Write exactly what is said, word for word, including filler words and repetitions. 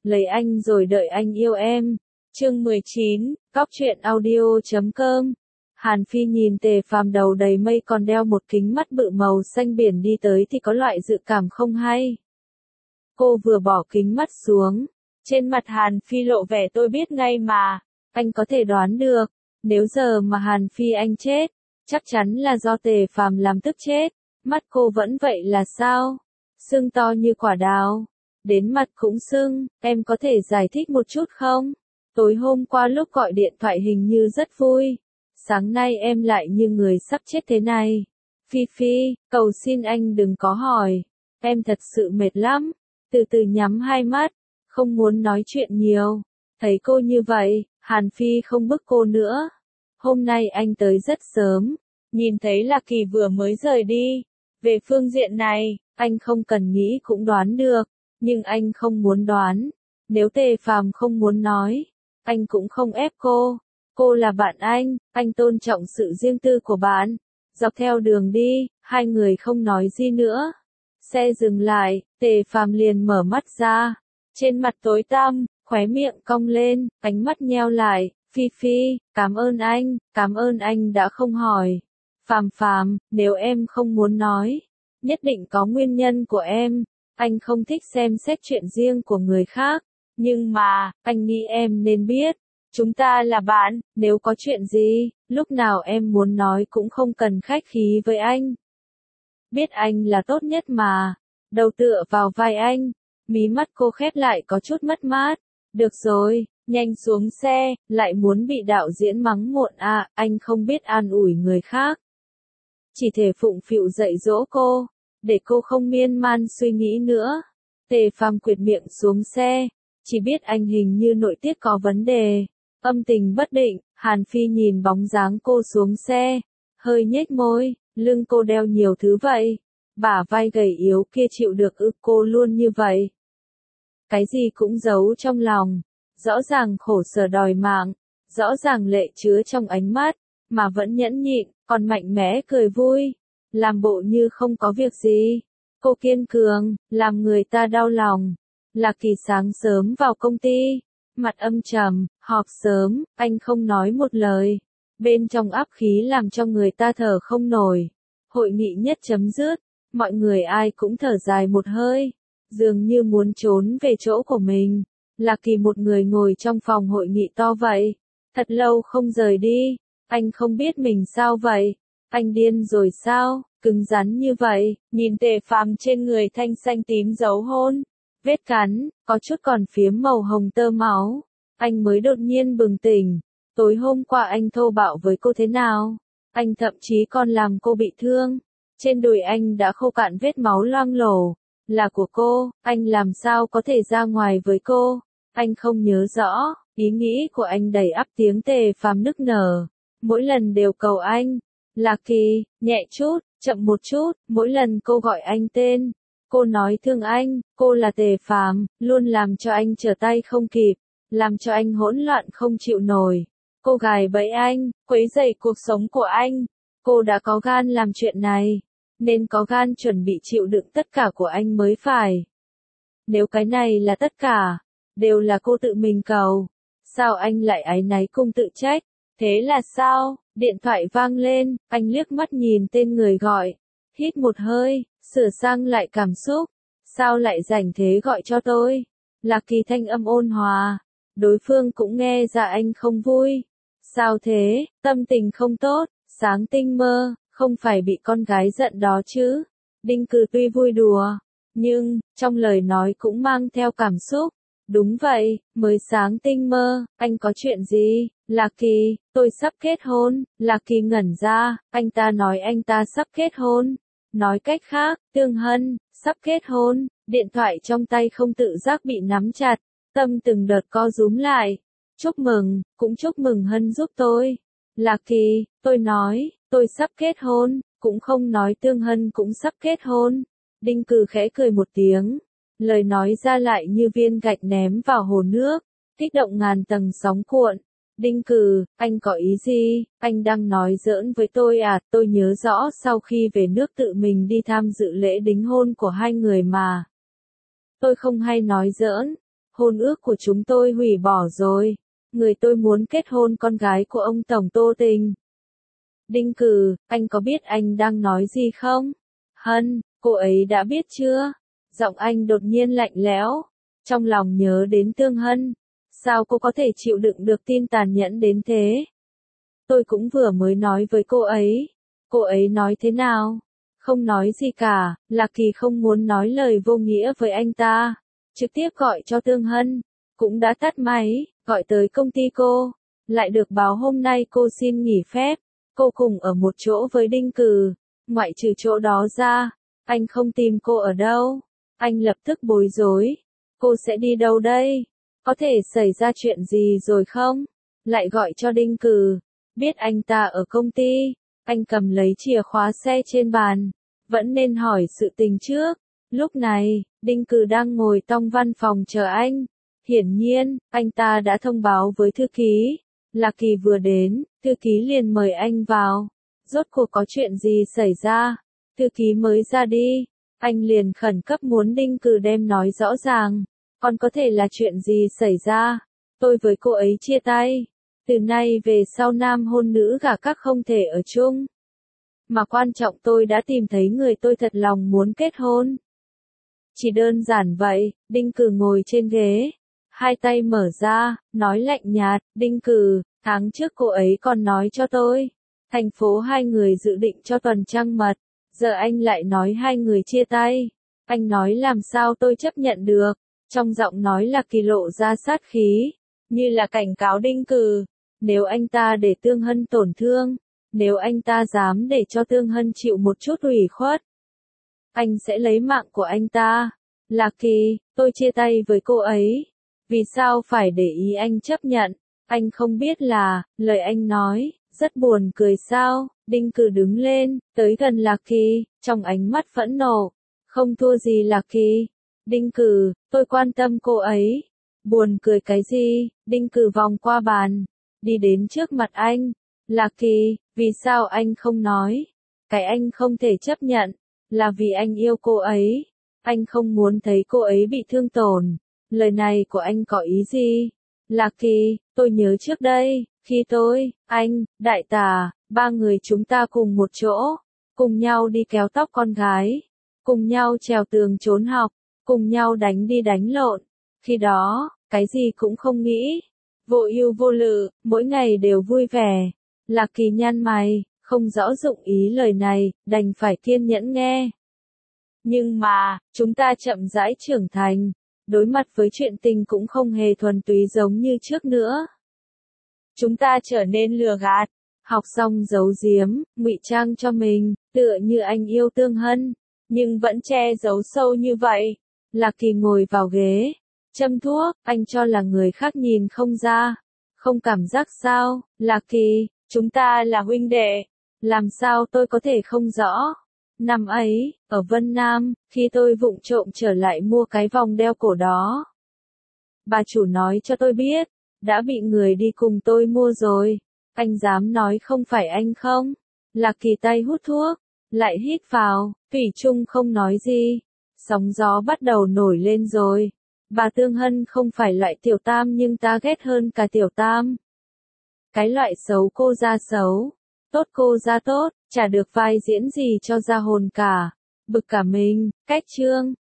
lấy anh rồi đợi anh yêu em. Chương mười chín, Cóc truyện audio chấm com. Hàn Phi nhìn Tề Phàm đầu đầy mây còn đeo một kính mắt bự màu xanh biển đi tới thì có loại dự cảm không hay. Cô vừa bỏ kính mắt xuống, trên mặt Hàn Phi lộ vẻ tôi biết ngay mà, anh có thể đoán được, nếu giờ mà Hàn Phi anh chết, chắc chắn là do Tề Phàm làm tức chết. Mắt cô vẫn vậy là sao? Sưng to như quả đào, đến mặt cũng sưng, em có thể giải thích một chút không? Tối hôm qua lúc gọi điện thoại hình như rất vui, sáng nay em lại như người sắp chết thế này. Phi Phi, cầu xin anh đừng có hỏi, em thật sự mệt lắm. Từ từ nhắm hai mắt, không muốn nói chuyện nhiều. Thấy cô như vậy, Hàn Phi không bức cô nữa. Hôm nay anh tới rất sớm, nhìn thấy là Kỳ vừa mới rời đi. Về phương diện này, anh không cần nghĩ cũng đoán được, nhưng anh không muốn đoán. Nếu Tề Phàm không muốn nói, anh cũng không ép cô. Cô là bạn anh, anh tôn trọng sự riêng tư của bạn. Dọc theo đường đi, hai người không nói gì nữa. Xe dừng lại, Tề Phàm liền mở mắt ra. Trên mặt tối tăm, khóe miệng cong lên, ánh mắt nheo lại. Phi Phi, cảm ơn anh, cảm ơn anh đã không hỏi. Phàm Phàm, nếu em không muốn nói, nhất định có nguyên nhân của em. Anh không thích xem xét chuyện riêng của người khác, nhưng mà, anh nghĩ em nên biết. Chúng ta là bạn, nếu có chuyện gì, lúc nào em muốn nói cũng không cần khách khí với anh. Biết anh là tốt nhất mà. Đầu tựa vào vai anh, mí mắt cô khép lại có chút mất mát. Được rồi, nhanh xuống xe, lại muốn bị đạo diễn mắng muộn à, anh không biết an ủi người khác. Chỉ thể phụng phịu dạy dỗ cô, để cô không miên man suy nghĩ nữa. Tề Phàm quệt miệng xuống xe, chỉ biết anh hình như nội tiết có vấn đề. Âm tình bất định, Hàn Phi nhìn bóng dáng cô xuống xe, hơi nhếch môi, lưng cô đeo nhiều thứ vậy. Bả vai gầy yếu kia chịu được ư? Cô luôn như vậy. Cái gì cũng giấu trong lòng, rõ ràng khổ sở đòi mạng, rõ ràng lệ chứa trong ánh mắt, mà vẫn nhẫn nhịn, còn mạnh mẽ cười vui, làm bộ như không có việc gì. Cô kiên cường, làm người ta đau lòng. Là Kỳ sáng sớm vào công ty, mặt âm trầm, họp sớm, anh không nói một lời. Bên trong áp khí làm cho người ta thở không nổi. Hội nghị nhất chấm dứt, mọi người ai cũng thở dài một hơi, dường như muốn trốn về chỗ của mình. Là Kỳ một người ngồi trong phòng hội nghị to vậy, thật lâu không rời đi. Anh không biết mình sao vậy, anh điên rồi sao, cứng rắn như vậy. Nhìn Tề Phàm trên người thanh xanh tím dấu hôn, vết cắn, có chút còn phiếm màu hồng tơ máu. Anh mới đột nhiên bừng tỉnh, tối hôm qua anh thô bạo với cô thế nào? Anh thậm chí còn làm cô bị thương. Trên đùi anh đã khô cạn vết máu loang lổ, là của cô, anh làm sao có thể ra ngoài với cô? Anh không nhớ rõ, ý nghĩ của anh đầy ắp tiếng Tề Phàm nức nở. Mỗi lần đều cầu anh, là Kỳ, nhẹ chút, chậm một chút, mỗi lần cô gọi anh tên, cô nói thương anh, cô là Tề Phàm, luôn làm cho anh trở tay không kịp, làm cho anh hỗn loạn không chịu nổi. Cô gài bẫy anh, quấy rầy cuộc sống của anh. Cô đã có gan làm chuyện này, nên có gan chuẩn bị chịu đựng tất cả của anh mới phải. Nếu cái này là tất cả, đều là cô tự mình cầu, sao anh lại áy náy cùng tự trách? Thế là sao? Điện thoại vang lên, anh liếc mắt nhìn tên người gọi, hít một hơi, sửa sang lại cảm xúc. Sao lại rảnh thế gọi cho tôi? Là Kỳ thanh âm ôn hòa, đối phương cũng nghe ra anh không vui. Sao thế? Tâm tình không tốt, sáng tinh mơ, không phải bị con gái giận đó chứ? Đinh Cừ tuy vui đùa, nhưng, trong lời nói cũng mang theo cảm xúc. Đúng vậy, mới sáng tinh mơ, anh có chuyện gì? Là Kỳ, tôi sắp kết hôn. Là Kỳ ngẩn ra, anh ta nói anh ta sắp kết hôn. Nói cách khác, Tương Hân, sắp kết hôn. Điện thoại trong tay không tự giác bị nắm chặt, tâm từng đợt co rúm lại. Chúc mừng, cũng chúc mừng Hân giúp tôi. Là Kỳ, tôi nói, tôi sắp kết hôn, cũng không nói Tương Hân cũng sắp kết hôn. Đinh Cừ khẽ cười một tiếng. Lời nói ra lại như viên gạch ném vào hồ nước, kích động ngàn tầng sóng cuộn. Đinh Cừ, anh có ý gì? Anh đang nói giỡn với tôi à? Tôi nhớ rõ sau khi về nước tự mình đi tham dự lễ đính hôn của hai người mà. Tôi không hay nói giỡn. hôn ước của chúng tôi hủy bỏ rồi. Người tôi muốn kết hôn con gái của ông Tổng Tô Tình. Đinh Cừ, anh có biết anh đang nói gì không? Hân, cô ấy đã biết chưa? Giọng anh đột nhiên lạnh lẽo. Trong lòng nhớ đến Tương Hân. Sao cô có thể chịu đựng được tin tàn nhẫn đến thế? Tôi cũng vừa mới nói với cô ấy. Cô ấy nói thế nào? Không nói gì cả, Lạc Kỳ không muốn nói lời vô nghĩa với anh ta. Trực tiếp gọi cho Tương Hân. Cũng đã tắt máy, gọi tới công ty cô. Lại được báo hôm nay cô xin nghỉ phép. Cô cùng ở một chỗ với Đinh Cừ. Ngoại trừ chỗ đó ra, anh không tìm cô ở đâu. Anh lập tức bối rối. Cô sẽ đi đâu đây? Có thể xảy ra chuyện gì rồi không? Lại gọi cho Đinh Cừ. Biết anh ta ở công ty. Anh cầm lấy chìa khóa xe trên bàn. Vẫn nên hỏi sự tình trước. Lúc này, Đinh Cừ đang ngồi trong văn phòng chờ anh. Hiển nhiên, anh ta đã thông báo với thư ký. Lạc Kỳ vừa đến, thư ký liền mời anh vào. Rốt cuộc có chuyện gì xảy ra? Thư ký mới ra đi. Anh liền khẩn cấp muốn Đinh Cừ đem nói rõ ràng. Còn có thể là chuyện gì xảy ra? Tôi với cô ấy chia tay. Từ nay về sau nam hôn nữ gả các không thể ở chung. Mà quan trọng tôi đã tìm thấy người tôi thật lòng muốn kết hôn. Chỉ đơn giản vậy, Đinh Cừ ngồi trên ghế. Hai tay mở ra, nói lạnh nhạt, Đinh Cừ, tháng trước cô ấy còn nói cho tôi. Thành phố hai người dự định cho tuần trăng mật. Giờ anh lại nói hai người chia tay. Anh nói làm sao tôi chấp nhận được. Trong giọng nói là kỳ lộ ra sát khí. Như là cảnh cáo Đinh Cừ. Nếu anh ta để Tương Hân tổn thương. Nếu anh ta dám để cho Tương Hân chịu một chút ủy khuất. Anh sẽ lấy mạng của anh ta. Lạc Kỳ, tôi chia tay với cô ấy. Vì sao phải để ý anh chấp nhận? Anh không biết là, lời anh nói, rất buồn cười sao? Đinh Cừ đứng lên, tới gần Lạc Kỳ, trong ánh mắt phẫn nộ. Không thua gì Lạc Kỳ. Đinh Cừ, tôi quan tâm cô ấy. Buồn cười cái gì? Đinh Cừ vòng qua bàn, đi đến trước mặt anh. Lạc Kỳ, vì sao anh không nói? Cái anh không thể chấp nhận, là vì anh yêu cô ấy. Anh không muốn thấy cô ấy bị thương tổn. Lời này của anh có ý gì? Lạc Kỳ, tôi nhớ trước đây, khi tôi, anh, Đại Tà, ba người chúng ta cùng một chỗ, cùng nhau đi kéo tóc con gái, cùng nhau trèo tường trốn học, cùng nhau đánh đi đánh lộn. Khi đó, cái gì cũng không nghĩ. Vô ưu vô lự, mỗi ngày đều vui vẻ. Lạc Kỳ nhăn mày, không rõ dụng ý lời này, đành phải kiên nhẫn nghe. Nhưng mà, chúng ta chậm rãi trưởng thành. Đối mặt với chuyện tình cũng không hề thuần túy giống như trước nữa. Chúng ta trở nên lừa gạt, học xong giấu giếm, ngụy trang cho mình, tựa như anh yêu Tương Hân, nhưng vẫn che giấu sâu như vậy. Lạc Kỳ ngồi vào ghế, châm thuốc, anh cho là người khác nhìn không ra, không cảm giác sao? Lạc Kỳ, chúng ta là huynh đệ, làm sao tôi có thể không rõ? Năm ấy, ở Vân Nam, khi tôi vụng trộm trở lại mua cái vòng đeo cổ đó. Bà chủ nói cho tôi biết, đã bị người đi cùng tôi mua rồi. Anh dám nói không phải anh không? Lạc Kỳ tay hút thuốc, lại hít vào, Thủy chung không nói gì. Sóng gió bắt đầu nổi lên rồi. Bà Tương Hân không phải loại tiểu tam nhưng ta ghét hơn cả tiểu tam. Cái loại xấu cô ra xấu, tốt cô ra tốt, chả được vai diễn gì cho ra hồn cả. Bực cả mình, cách trương,